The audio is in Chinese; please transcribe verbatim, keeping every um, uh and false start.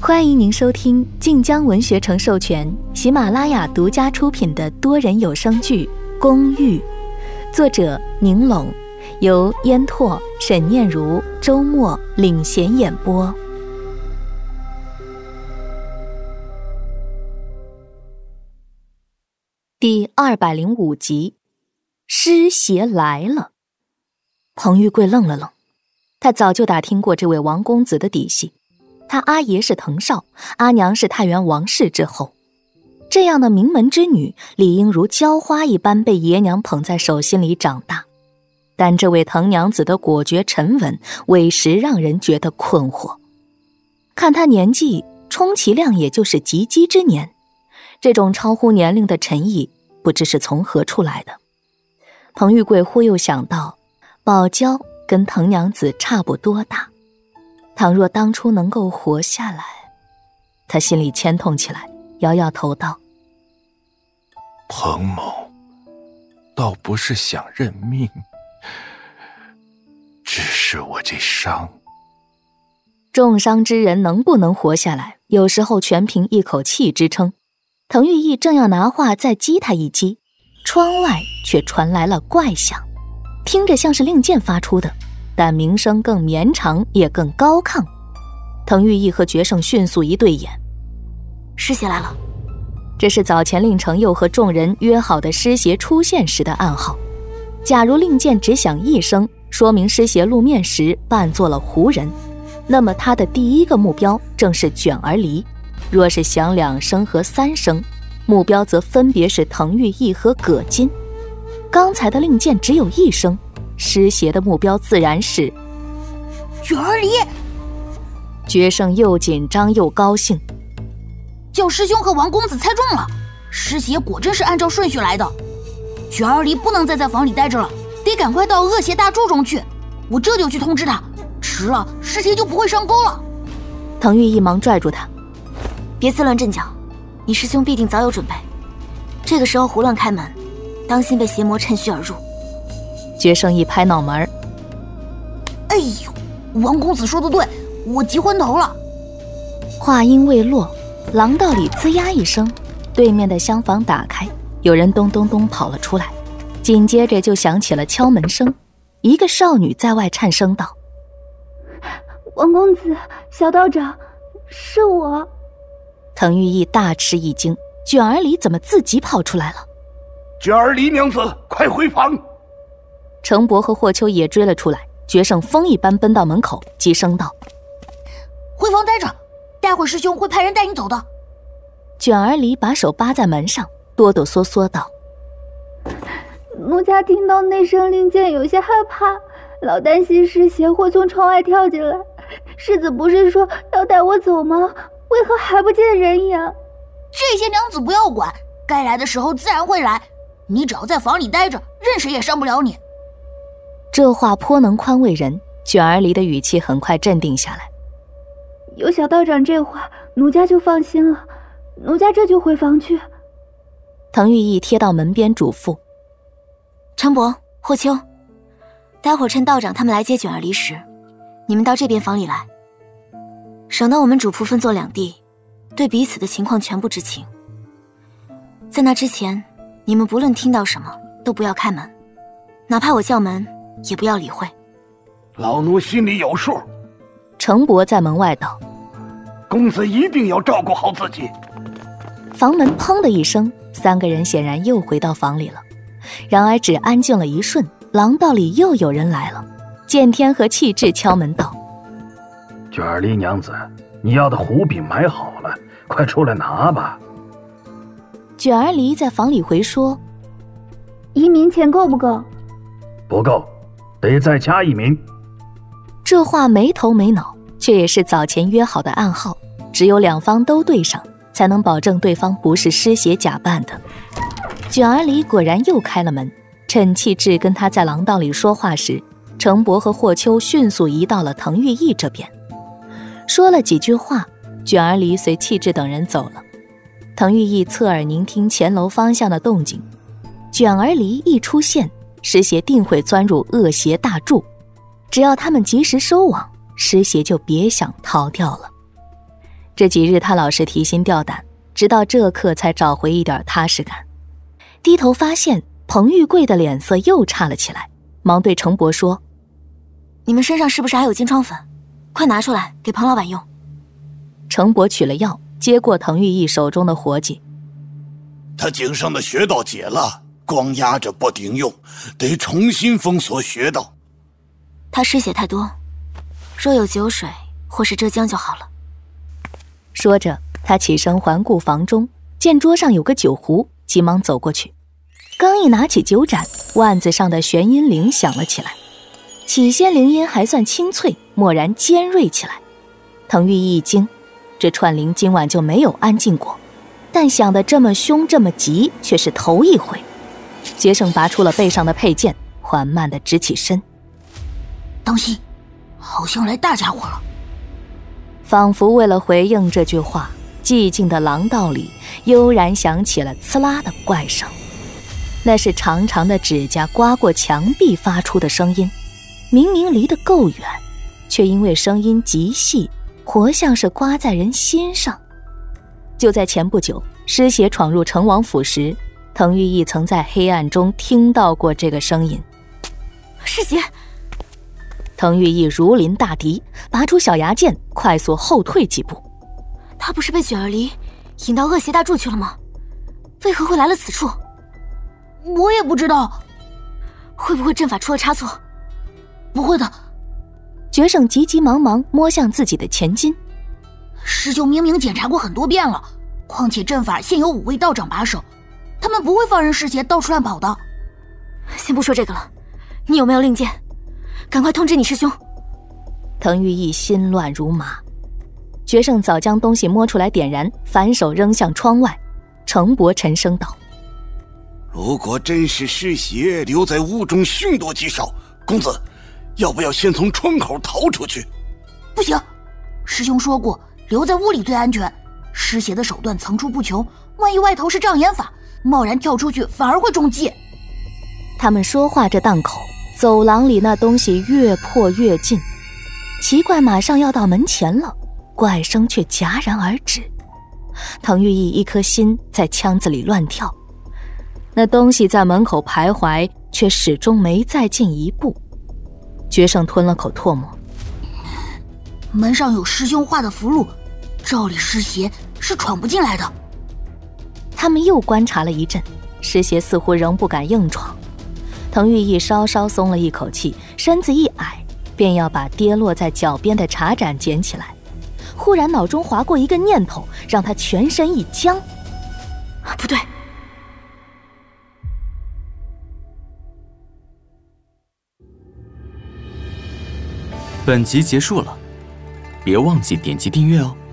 欢迎您收听晋江文学城授权、喜马拉雅独家出品的多人有声剧《公寓》，作者宁拢，由烟拓、沈念如、周末领衔演播。第二百零五集，尸邪来了。彭玉贵愣了愣，他早就打听过这位王公子的底细。他阿爷是藤少，阿娘是太原王氏之后，这样的名门之女理应如娇花一般被爷娘捧在手心里长大，但这位藤娘子的果决沉稳委实让人觉得困惑。看她年纪，充其量也就是及笄之年，这种超乎年龄的沉意不知是从何处来的。彭玉贵忽又想到，宝娇跟藤娘子差不多大，倘若当初能够活下来，他心里牵痛起来，摇摇头道： 彭某倒不是想认命，只是我这伤。 重伤之人能不能活下来，有时候全凭一口气支撑。滕玉义正要拿话再击他一击，窗外却传来了怪响，听着像是令箭发出的，但鸣声更绵长也更高亢。滕玉义和决胜迅速一对眼， 尸邪来了。 这是早前令程佑和众人约好的尸邪出现时的暗号。假如令箭只响一声，说明尸邪露面时扮作了胡人，那么他的第一个目标正是卷儿离。若是响两声和三声，目标则分别是滕玉义和葛金。刚才的令箭只有一声，尸邪的目标自然是卷儿离。 决胜又紧张又高兴， 叫师兄和王公子猜中了，尸邪果真是按照顺序来的。卷儿离不能再在房里待着了，得赶快到恶邪大柱中去，我这就去通知他，迟了尸邪就不会上钩了。 滕玉义忙拽住他， 别自乱阵脚，你师兄必定早有准备，这个时候胡乱开门，当心被邪魔趁虚而入。 决胜一拍脑门， 哎呦，王公子说的对，我急昏头了。 话音未落，廊道里吱呀一声，对面的厢房打开，有人咚咚咚跑了出来，紧接着就响起了敲门声。一个少女在外颤声道： 王公子，小道长，是我。 滕玉义大吃一惊，卷儿离怎么自己跑出来了？ 卷儿离娘子，快回房！ 程伯和霍秋也追了出来，决胜风一般奔到门口，急声道： 回房待着，待会儿师兄会派人带你走的。 卷儿离把手扒在门上，哆哆嗦嗦道： 奴家听到那声令箭有些害怕，老担心尸邪会从窗外跳进来。世子不是说要带我走吗？为何还不见人影？ 这些娘子不要管，该来的时候自然会来，你只要在房里待着，任谁也伤不了你。 这话颇能宽慰人，卷儿离的语气很快镇定下来。 有小道长这话，奴家就放心了，奴家这就回房去。 滕玉义贴到门边嘱咐： 程伯、霍秋，待会儿趁道长他们来接卷儿离时，你们到这边房里来，省得我们主仆分作两地，对彼此的情况全部知情。在那之前，你们不论听到什么都不要开门，哪怕我叫门也不要理会。 老奴心里有数。 程伯在门外道： 公子一定要照顾好自己。 房门砰的一声，三个人显然又回到房里了。然而只安静了一瞬，廊道里又有人来了。见天和气质敲门道： 卷儿离娘子，你要的胡饼买好了，快出来拿吧。 卷儿离在房里回说： 移民钱够不够？ 不够，得再加一名。 这话没头没脑，却也是早前约好的暗号，只有两方都对上，才能保证对方不是尸邪假扮的。卷儿离果然又开了门，趁气质跟他在廊道里说话时，程伯和霍秋迅速移到了滕玉义这边，说了几句话，卷儿离随气质等人走了。滕玉义侧耳聆听前楼方向的动静，卷儿离一出现，尸邪定会钻入恶邪大柱，只要他们及时收网，尸邪就别想逃掉了。 这几日他老是提心吊胆，直到这刻才找回一点踏实感。低头发现彭玉贵的脸色又差了起来，忙对程博说：“ 你们身上是不是还有金疮粉？快拿出来给彭老板用。” 程博取了药，接过滕玉义手中的活计。 他颈上的穴道解了，光压着不顶用，得重新封锁穴道。 他失血太多，若有酒水或是浙江就好了。 说着，他起身环顾房中，见桌上有个酒壶，急忙走过去。刚一拿起酒盏，腕子上的玄阴铃响了起来。起先铃音还算清脆，蓦然尖锐起来。滕玉义一惊，这串铃今晚就没有安静过，但响得这么凶这么急，却是头一回。杰胜拔出了背上的佩剑，缓慢地直起身。 当心，好像来大家伙了。 仿佛为了回应这句话，寂静的廊道里悠然响起了刺啦的怪声。那是长长的指甲刮过墙壁发出的声音，明明离得够远，却因为声音极细，活像是刮在人心上。就在前不久，师邪闯入成王府时，滕玉义曾在黑暗中听到过这个声音。 师邪！ 滕玉义如临大敌，拔出小牙剑，快速后退几步。 他不是被卷儿离引到恶邪大柱去了吗？为何会来了此处？ 我也不知道， 会不会阵法出了差错？ 不会的。 决胜急急忙忙摸向自己的前襟。 师兄明明检查过很多遍了，况且阵法现有五位道长把守，他们不会放任师邪到处乱跑的。 先不说这个了，你有没有令箭？赶快通知你师兄。 滕玉义心乱如麻。决胜早将东西摸出来点燃，反手扔向窗外。程博沉声道： 如果真是师邪留在屋中凶多吉少，公子要不要先从窗口逃出去？ 不行，师兄说过留在屋里最安全，师邪的手段层出不穷，万一外头是障眼法，贸然跳出去反而会中计。 他们说话这档口，走廊里那东西越迫越近，奇怪，马上要到门前了，怪声却戛然而止。滕玉义一颗心在腔子里乱跳，那东西在门口徘徊，却始终没再进一步。决胜吞了口唾沫， 门上有师兄画的符箓，照理师邪是闯不进来的。 他们又观察了一阵，师邪似乎仍不敢硬闯。滕玉义稍稍松了一口气，身子一矮，便要把跌落在脚边的茶盏捡起来。忽然脑中划过一个念头，让他全身一僵。 啊，不对！ 本集结束了，别忘记点击订阅哦。